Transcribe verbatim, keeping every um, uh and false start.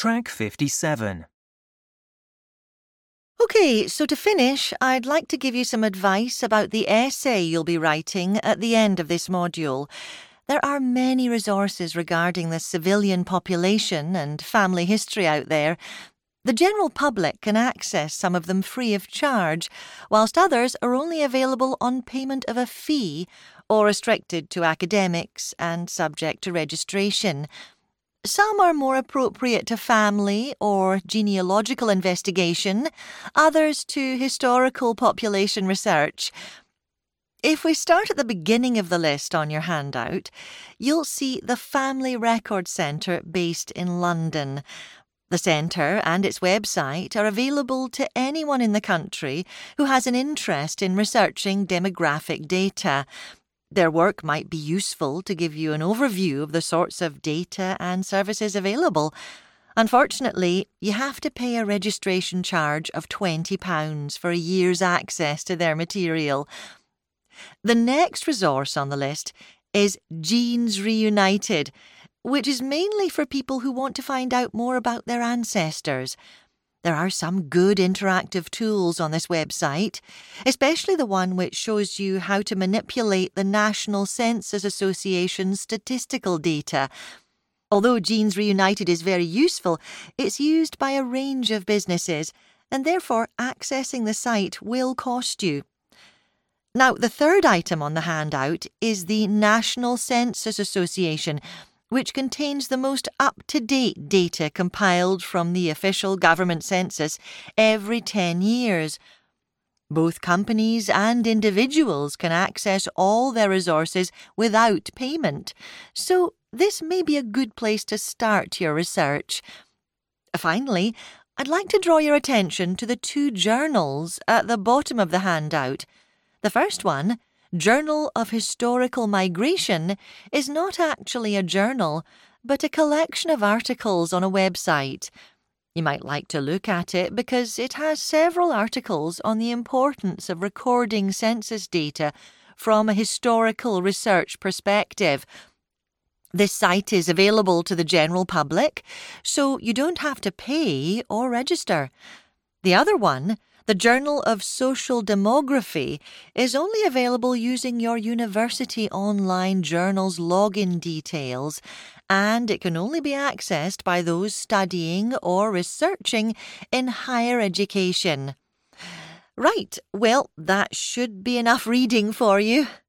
Track fifty-seven. OK, so to finish, I'd like to give you some advice about the essay you'll be writing at the end of this module. There are many resources regarding the civilian population and family history out there. The general public can access some of them free of charge, whilst others are only available on payment of a fee or restricted to academics and subject to registration. Some are more appropriate to family or genealogical investigation, others to historical population research. If we start at the beginning of the list on your handout, you'll see the Family Record Centre based in London. The centre and its website are available to anyone in the country who has an interest in researching demographic data. Their work might be useful to give you an overview of the sorts of data and services available. Unfortunately, you have to pay a registration charge of twenty pounds for a year's access to their material. The next resource on the list is Genes Reunited, which is mainly for people who want to find out more about their ancestors. There are some good interactive tools on this website, especially the one which shows you how to manipulate the National Census Association's statistical data. Although Genes Reunited is very useful, it's used by a range of businesses, and therefore accessing the site will cost you. Now, the third item on the handout is the National Census Association, which contains the most up-to-date data compiled from the official government census every ten years. Both companies and individuals can access all their resources without payment, so this may be a good place to start your research. Finally, I'd like to draw your attention to the two journals at the bottom of the handout. The first one, Journal of Historical Migration, is not actually a journal, but a collection of articles on a website. You might like to look at it because it has several articles on the importance of recording census data from a historical research perspective. This site is available to the general public, so you don't have to pay or register. The other one, the Journal of Social Demography, is only available using your university online journal's login details, and it can only be accessed by those studying or researching in higher education. Right, well, that should be enough reading for you.